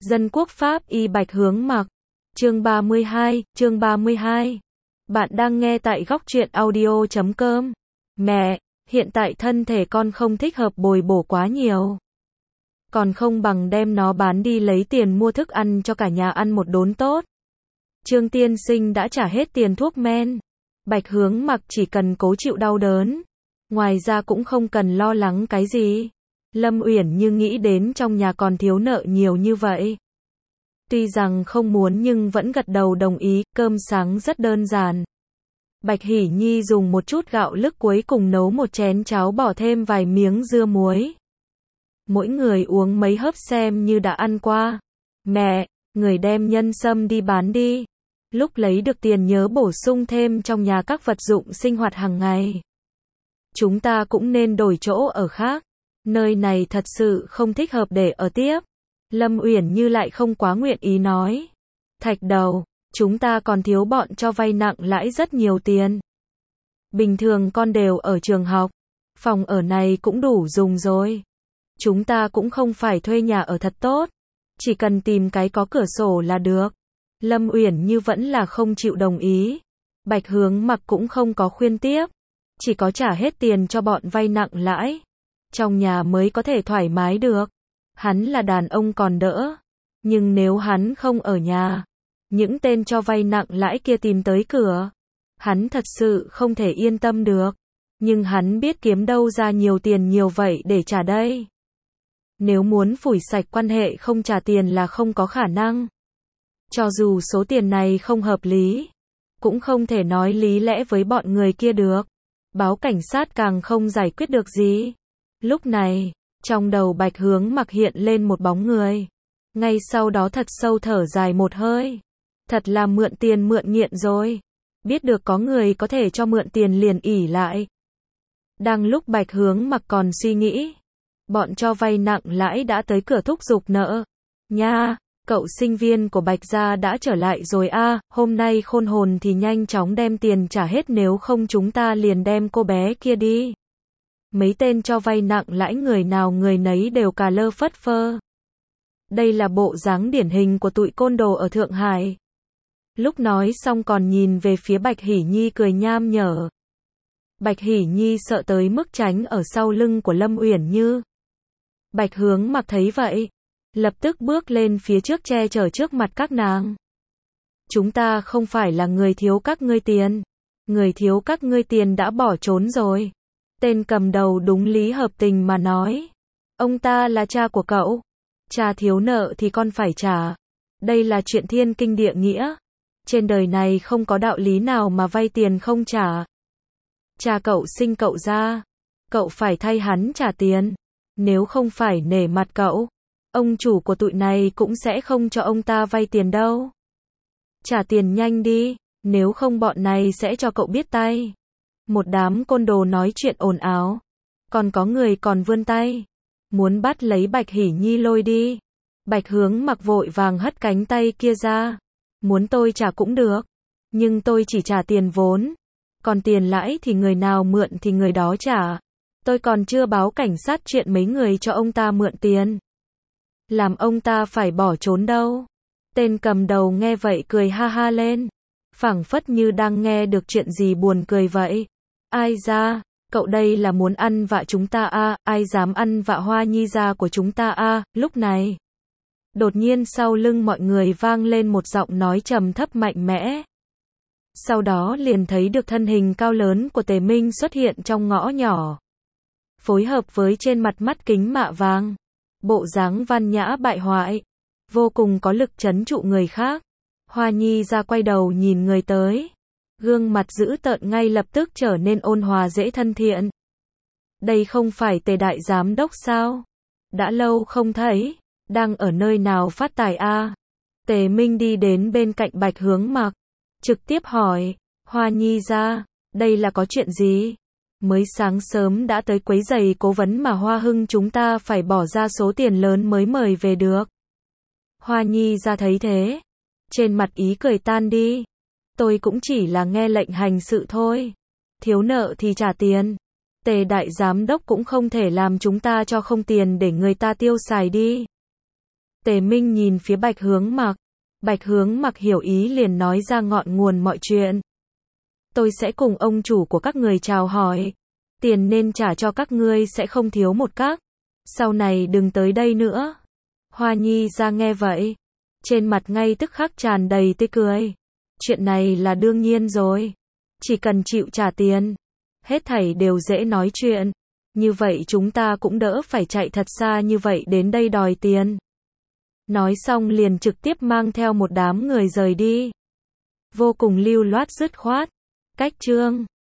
Dân quốc Pháp y Bạch Hướng Mặc. Chương 32. Bạn đang nghe tại góc truyện audio.com. Mẹ, hiện tại thân thể con không thích hợp bồi bổ quá nhiều. Còn không bằng đem nó bán đi lấy tiền mua thức ăn cho cả nhà ăn một đốn tốt. Trương tiên sinh đã trả hết tiền thuốc men. Bạch Hướng Mặc chỉ cần cố chịu đau đớn. Ngoài ra cũng không cần lo lắng cái gì. Lâm Uyển Như nghĩ đến trong nhà còn thiếu nợ nhiều như vậy. Tuy rằng không muốn nhưng vẫn gật đầu đồng ý, cơm sáng rất đơn giản. Bạch Hỷ Nhi dùng một chút gạo lứt cuối cùng nấu một chén cháo bỏ thêm vài miếng dưa muối. Mỗi người uống mấy hớp xem như đã ăn qua. Mẹ, người đem nhân sâm đi bán đi. Lúc lấy được tiền nhớ bổ sung thêm trong nhà các vật dụng sinh hoạt hàng ngày. Chúng ta cũng nên đổi chỗ ở khác. Nơi này thật sự không thích hợp để ở tiếp. Lâm Uyển Như lại không quá nguyện ý nói. Thạch Đầu, chúng ta còn thiếu bọn cho vay nặng lãi rất nhiều tiền. Bình thường con đều ở trường học. Phòng ở này cũng đủ dùng rồi. Chúng ta cũng không phải thuê nhà ở thật tốt. Chỉ cần tìm cái có cửa sổ là được. Lâm Uyển Như vẫn là không chịu đồng ý. Bạch Hướng Mặc cũng không có khuyên tiếp. Chỉ có trả hết tiền cho bọn vay nặng lãi. Trong nhà mới có thể thoải mái được. Hắn là đàn ông còn đỡ. Nhưng nếu hắn không ở nhà, những tên cho vay nặng lãi kia tìm tới cửa, hắn thật sự không thể yên tâm được. Nhưng hắn biết kiếm đâu ra nhiều tiền nhiều vậy để trả đây. Nếu muốn phủi sạch quan hệ không trả tiền là không có khả năng. Cho dù số tiền này không hợp lý, cũng không thể nói lý lẽ với bọn người kia được. Báo cảnh sát càng không giải quyết được gì. Lúc này, trong đầu Bạch Hướng Mặc hiện lên một bóng người. Ngay sau đó thật sâu thở dài một hơi. Thật là mượn tiền mượn nghiện rồi. Biết được có người có thể cho mượn tiền liền ỷ lại. Đang lúc Bạch Hướng Mặc còn suy nghĩ, bọn cho vay nặng lãi đã tới cửa thúc giục nợ. Nha, cậu sinh viên của Bạch gia đã trở lại rồi a, hôm nay khôn hồn thì nhanh chóng đem tiền trả hết nếu không chúng ta liền đem cô bé kia đi. Mấy tên cho vay nặng lãi người nào người nấy đều cà lơ phất phơ. Đây là bộ dáng điển hình của tụi côn đồ ở Thượng Hải. Lúc nói xong còn nhìn về phía Bạch Hỷ Nhi cười nham nhở. Bạch Hỷ Nhi sợ tới mức tránh ở sau lưng của Lâm Uyển Như. Bạch Hướng Mặc thấy vậy, lập tức bước lên phía trước che chở trước mặt các nàng. Chúng ta không phải là người thiếu các ngươi tiền. Người thiếu các ngươi tiền đã bỏ trốn rồi. Tên cầm đầu đúng lý hợp tình mà nói. Ông ta là cha của cậu. Cha thiếu nợ thì con phải trả. Đây là chuyện thiên kinh địa nghĩa. Trên đời này không có đạo lý nào mà vay tiền không trả. Cha cậu sinh cậu ra. Cậu phải thay hắn trả tiền. Nếu không phải nể mặt cậu, ông chủ của tụi này cũng sẽ không cho ông ta vay tiền đâu. Trả tiền nhanh đi, nếu không bọn này sẽ cho cậu biết tay. Một đám côn đồ nói chuyện ồn ào. Còn có người còn vươn tay, muốn bắt lấy Bạch Hỷ Nhi lôi đi. Bạch Hướng Mặc vội vàng hất cánh tay kia ra. Muốn tôi trả cũng được. Nhưng tôi chỉ trả tiền vốn. Còn tiền lãi thì người nào mượn thì người đó trả. Tôi còn chưa báo cảnh sát chuyện mấy người cho ông ta mượn tiền. Làm ông ta phải bỏ trốn đâu. Tên cầm đầu nghe vậy cười ha ha lên. Phảng phất như đang nghe được chuyện gì buồn cười vậy. Ai ra, cậu đây là muốn ăn vạ chúng ta a, ai dám ăn vạ Hoa Nhi gia của chúng ta a. Lúc này, đột nhiên sau lưng mọi người vang lên một giọng nói trầm thấp mạnh mẽ. Sau đó liền thấy được thân hình cao lớn của Tề Minh xuất hiện trong ngõ nhỏ. Phối hợp với trên mặt mắt kính mạ vàng. Bộ dáng văn nhã bại hoại. Vô cùng có lực trấn trụ người khác. Hoa Nhi ra quay đầu nhìn người tới. Gương mặt dữ tợn ngay lập tức trở nên ôn hòa dễ thân thiện. Đây không phải Tề đại giám đốc sao? Đã lâu không thấy. Đang ở nơi nào phát tài a? Tề Minh đi đến bên cạnh Bạch Hướng Mặc. Trực tiếp hỏi. Hoa Nhi ra, đây là có chuyện gì? Mới sáng sớm đã tới quấy giày cố vấn mà Hoa Hưng chúng ta phải bỏ ra số tiền lớn mới mời về được. Hoa Nhi ra thấy thế. Trên mặt ý cười tan đi. Tôi cũng chỉ là nghe lệnh hành sự thôi. Thiếu nợ thì trả tiền. Tề đại giám đốc cũng không thể làm chúng ta cho không tiền để người ta tiêu xài đi. Tề Minh nhìn phía Bạch Hướng Mặc. Bạch Hướng Mặc hiểu ý liền nói ra ngọn nguồn mọi chuyện. Tôi sẽ cùng ông chủ của các người chào hỏi. Tiền nên trả cho các ngươi sẽ không thiếu một các. Sau này đừng tới đây nữa. Hoa Nhi ra nghe vậy. Trên mặt ngay tức khắc tràn đầy tươi cười. Chuyện này là đương nhiên rồi. Chỉ cần chịu trả tiền. Hết thảy đều dễ nói chuyện. Như vậy chúng ta cũng đỡ phải chạy thật xa như vậy đến đây đòi tiền. Nói xong liền trực tiếp mang theo một đám người rời đi. Vô cùng lưu loát dứt khoát. Cách chương